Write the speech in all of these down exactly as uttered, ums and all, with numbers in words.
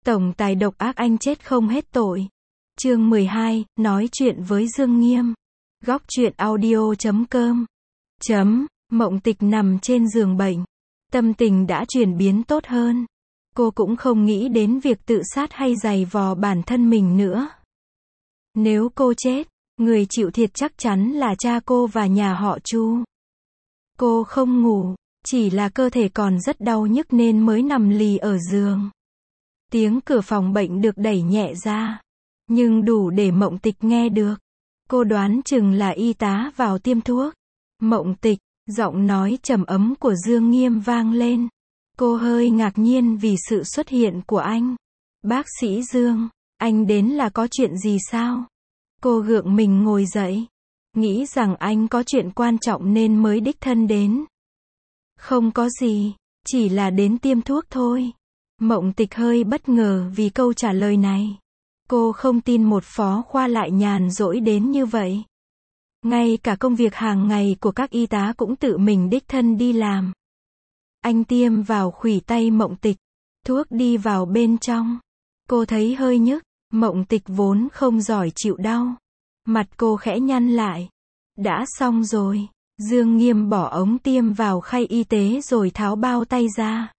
Tổng tài độc ác anh chết không hết tội. Chương mười hai, nói chuyện với Dương Nghiêm. Góc truyện audio chấm com. Chấm, Mộng Tịch nằm trên giường bệnh. Tâm tình đã chuyển biến tốt hơn. Cô cũng không nghĩ đến việc tự sát hay giày vò bản thân mình nữa. Nếu cô chết, người chịu thiệt chắc chắn là cha cô và nhà họ Chu. Cô không ngủ, chỉ là cơ thể còn rất đau nhức nên mới nằm lì ở giường. Tiếng cửa phòng bệnh được đẩy nhẹ ra, nhưng đủ để Mộng Tịch nghe được. Cô đoán chừng là y tá vào tiêm thuốc. Mộng Tịch, giọng nói trầm ấm của Dương Nghiêm vang lên. Cô hơi ngạc nhiên vì sự xuất hiện của anh. Bác sĩ Dương, anh đến là có chuyện gì sao? Cô gượng mình ngồi dậy, nghĩ rằng anh có chuyện quan trọng nên mới đích thân đến. Không có gì, chỉ là đến tiêm thuốc thôi. Mộng Tịch hơi bất ngờ vì câu trả lời này. Cô không tin một phó khoa lại nhàn rỗi đến như vậy. Ngay cả công việc hàng ngày của các y tá cũng tự mình đích thân đi làm. Anh tiêm vào khuỷu tay Mộng Tịch, thuốc đi vào bên trong. Cô thấy hơi nhức, Mộng Tịch vốn không giỏi chịu đau. Mặt cô khẽ nhăn lại. Đã xong rồi. Dương Nghiêm bỏ ống tiêm vào khay y tế rồi tháo bao tay ra.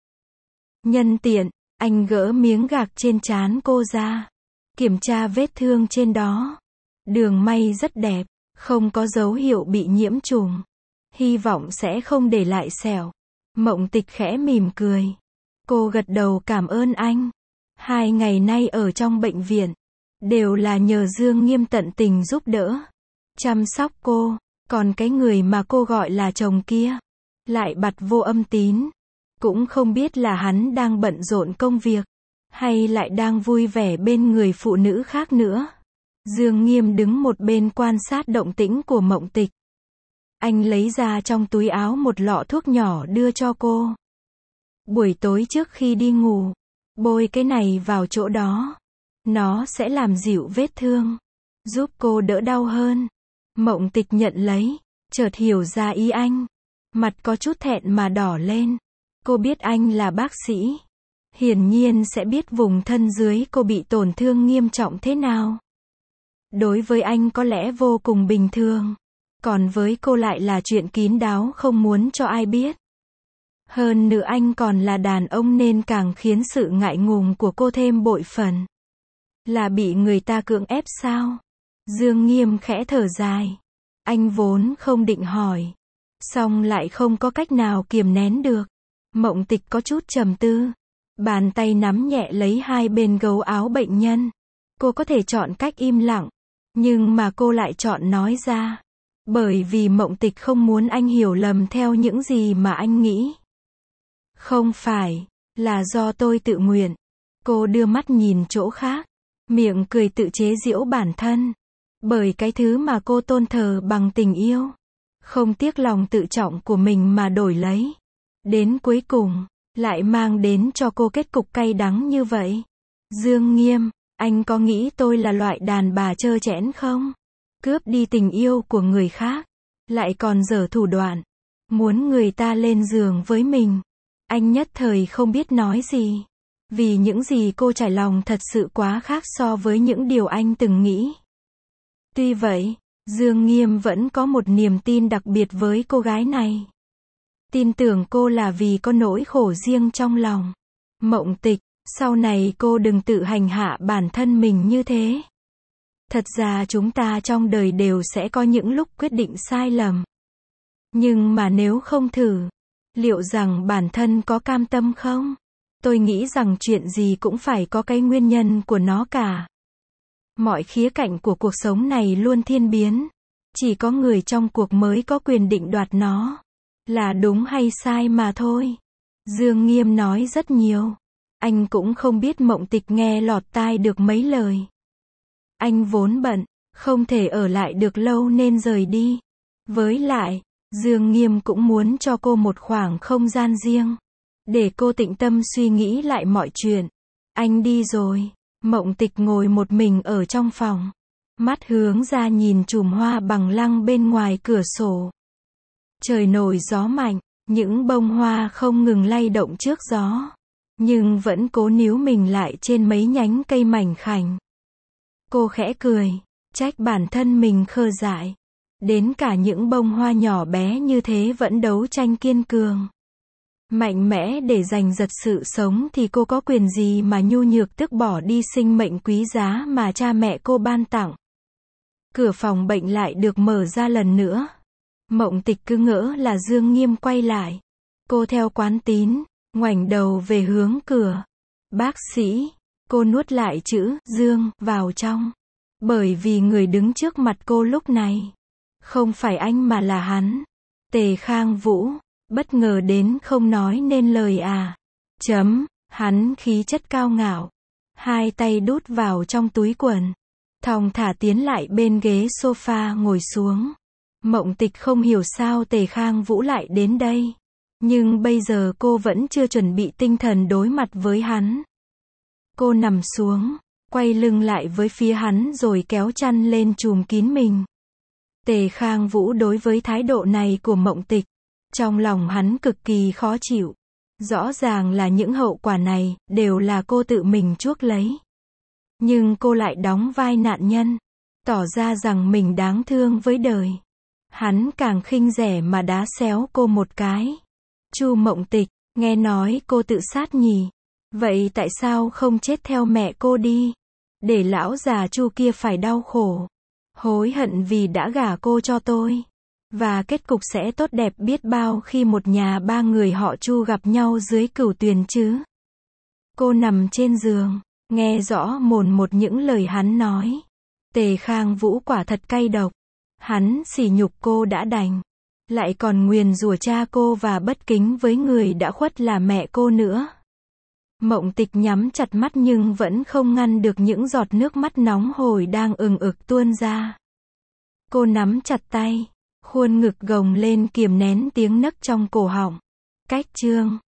Nhân tiện, anh gỡ miếng gạc trên trán cô ra. Kiểm tra vết thương trên đó. Đường may rất đẹp, không có dấu hiệu bị nhiễm trùng. Hy vọng sẽ không để lại sẹo. Mộng Tịch khẽ mỉm cười. Cô gật đầu cảm ơn anh. Hai ngày nay ở trong bệnh viện, đều là nhờ Dương Nghiêm tận tình giúp đỡ, chăm sóc cô. Còn cái người mà cô gọi là chồng kia, lại bặt vô âm tín. Cũng không biết là hắn đang bận rộn công việc, hay lại đang vui vẻ bên người phụ nữ khác nữa. Dương Nghiêm đứng một bên quan sát động tĩnh của Mộng Tịch. Anh lấy ra trong túi áo một lọ thuốc nhỏ đưa cho cô. Buổi tối trước khi đi ngủ, bôi cái này vào chỗ đó. Nó sẽ làm dịu vết thương, giúp cô đỡ đau hơn. Mộng Tịch nhận lấy, chợt hiểu ra ý anh. Mặt có chút thẹn mà đỏ lên. Cô biết anh là bác sĩ, hiển nhiên sẽ biết vùng thân dưới cô bị tổn thương nghiêm trọng thế nào. Đối với anh có lẽ vô cùng bình thường, còn với cô lại là chuyện kín đáo không muốn cho ai biết. Hơn nữa anh còn là đàn ông nên càng khiến sự ngại ngùng của cô thêm bội phần. Là bị người ta cưỡng ép sao? Dương Nghiêm khẽ thở dài. Anh vốn không định hỏi, song lại không có cách nào kiềm nén được. Mộng Tịch có chút trầm tư. Bàn tay nắm nhẹ lấy hai bên gấu áo bệnh nhân. Cô có thể chọn cách im lặng, nhưng mà cô lại chọn nói ra. Bởi vì Mộng Tịch không muốn anh hiểu lầm theo những gì mà anh nghĩ. Không phải, là do tôi tự nguyện. Cô đưa mắt nhìn chỗ khác, miệng cười tự chế giễu bản thân. Bởi cái thứ mà cô tôn thờ bằng tình yêu, không tiếc lòng tự trọng của mình mà đổi lấy. Đến cuối cùng, lại mang đến cho cô kết cục cay đắng như vậy. Dương Nghiêm, anh có nghĩ tôi là loại đàn bà trơ trẽn không? Cướp đi tình yêu của người khác, lại còn giở thủ đoạn, muốn người ta lên giường với mình. Anh nhất thời không biết nói gì. Vì những gì cô trải lòng thật sự quá khác so với những điều anh từng nghĩ. Tuy vậy, Dương Nghiêm vẫn có một niềm tin đặc biệt với cô gái này. Tin tưởng cô là vì có nỗi khổ riêng trong lòng. Mộng Tịch, sau này cô đừng tự hành hạ bản thân mình như thế. Thật ra chúng ta trong đời đều sẽ có những lúc quyết định sai lầm. Nhưng mà nếu không thử, liệu rằng bản thân có cam tâm không? Tôi nghĩ rằng chuyện gì cũng phải có cái nguyên nhân của nó cả. Mọi khía cạnh của cuộc sống này luôn thiên biến. Chỉ có người trong cuộc mới có quyền định đoạt nó. Là đúng hay sai mà thôi. Dương Nghiêm nói rất nhiều. Anh cũng không biết Mộng Tịch nghe lọt tai được mấy lời. Anh vốn bận, không thể ở lại được lâu nên rời đi. Với lại, Dương Nghiêm cũng muốn cho cô một khoảng không gian riêng, để cô tĩnh tâm suy nghĩ lại mọi chuyện. Anh đi rồi. Mộng Tịch ngồi một mình ở trong phòng. Mắt hướng ra nhìn chùm hoa bằng lăng bên ngoài cửa sổ. Trời nổi gió mạnh, những bông hoa không ngừng lay động trước gió. nhưng vẫn cố níu mình lại trên mấy nhánh cây mảnh khảnh. Cô khẽ cười, trách bản thân mình khờ dại. Đến cả những bông hoa nhỏ bé như thế vẫn đấu tranh kiên cường, mạnh mẽ để giành giật sự sống thì cô có quyền gì mà nhu nhược tước bỏ đi sinh mệnh quý giá mà cha mẹ cô ban tặng. Cửa phòng bệnh lại được mở ra lần nữa. Mộng Tịch cứ ngỡ là Dương Nghiêm quay lại. Cô theo quán tín, ngoảnh đầu về hướng cửa. Bác sĩ, cô nuốt lại chữ Dương vào trong. Bởi vì người đứng trước mặt cô lúc này không phải anh mà là hắn. Tề Khang Vũ, bất ngờ đến không nói nên lời à. Chấm, hắn khí chất cao ngạo. Hai tay đút vào trong túi quần. Thong thả tiến lại bên ghế sofa ngồi xuống. Mộng Tịch không hiểu sao Tề Khang Vũ lại đến đây. Nhưng bây giờ cô vẫn chưa chuẩn bị tinh thần đối mặt với hắn. Cô nằm xuống, quay lưng lại với phía hắn rồi kéo chăn lên trùm kín mình. Tề Khang Vũ đối với thái độ này của Mộng Tịch, trong lòng hắn cực kỳ khó chịu. Rõ ràng là những hậu quả này đều là cô tự mình chuốc lấy. Nhưng cô lại đóng vai nạn nhân, tỏ ra rằng mình đáng thương với đời. Hắn càng khinh rẻ mà đá xéo cô một cái. Chu Mộng Tịch, nghe nói cô tự sát nhỉ? Vậy tại sao không chết theo mẹ cô đi? Để lão già Chu kia phải đau khổ, hối hận vì đã gả cô cho tôi. Và kết cục sẽ tốt đẹp biết bao khi một nhà ba người họ Chu gặp nhau dưới cửu tuyền chứ. Cô nằm trên giường, nghe rõ mồn một những lời hắn nói. Tề Khang Vũ quả thật cay độc. Hắn sỉ nhục cô đã đành, lại còn nguyền rủa cha cô và bất kính với người đã khuất là mẹ cô nữa. Mộng Tịch nhắm chặt mắt nhưng vẫn không ngăn được những giọt nước mắt nóng hổi đang ừng ực tuôn ra. Cô nắm chặt tay, khuôn ngực gồng lên kiềm nén tiếng nấc trong cổ họng. Cách chương